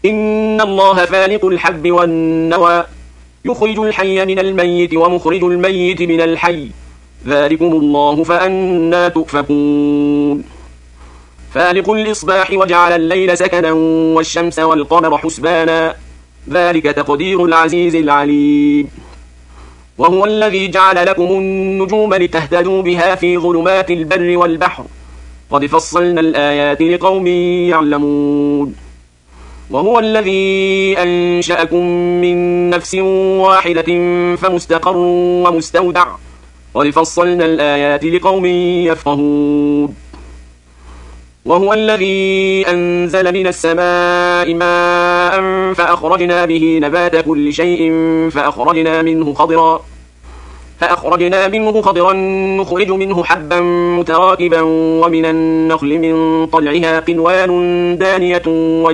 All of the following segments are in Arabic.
إن الله فالق الحب والنوى يخرج الحي من الميت ومخرج الميت من الحي ذلكم الله فأنى تؤفكون فالق الإصباح وجعل الليل سكنا والشمس والقمر حسبانا ذلك تقدير العزيز العليم وهو الذي جعل لكم النجوم لتهتدوا بها في ظلمات البر والبحر قد فصلنا الآيات لقوم يعلمون وهو الذي أنشأكم من نفس واحدة فمستقر ومستودع قد فصلنا الآيات لقوم يفقهون وهو الذي أنزل من السماء ماء فأخرجنا به نبات كل شيء فأخرجنا منه خضرا نخرج منه حبا متراكبا ومن النخل من طلعها قنوان دانية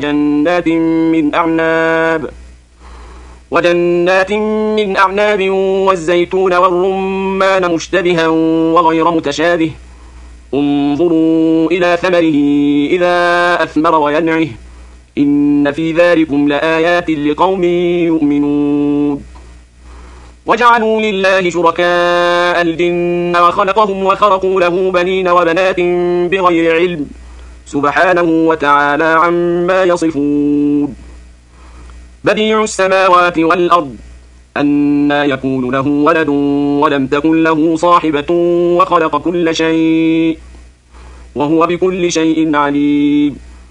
وجنات من أعناب والزيتون والرمان مشتبها وغير متشابه انظروا إلى ثمره إذا أثمر وينعه إن في ذلكم لآيات لقوم يؤمنون وجعلوا لله شركاء الجن وخلقهم وخرقوا له بنين وبنات بغير علم سبحانه وتعالى عما يصفون بديع السماوات والأرض أنى يكون له ولد ولم تكن له صاحبة وخلق كل شيء وهو بكل شيء عليم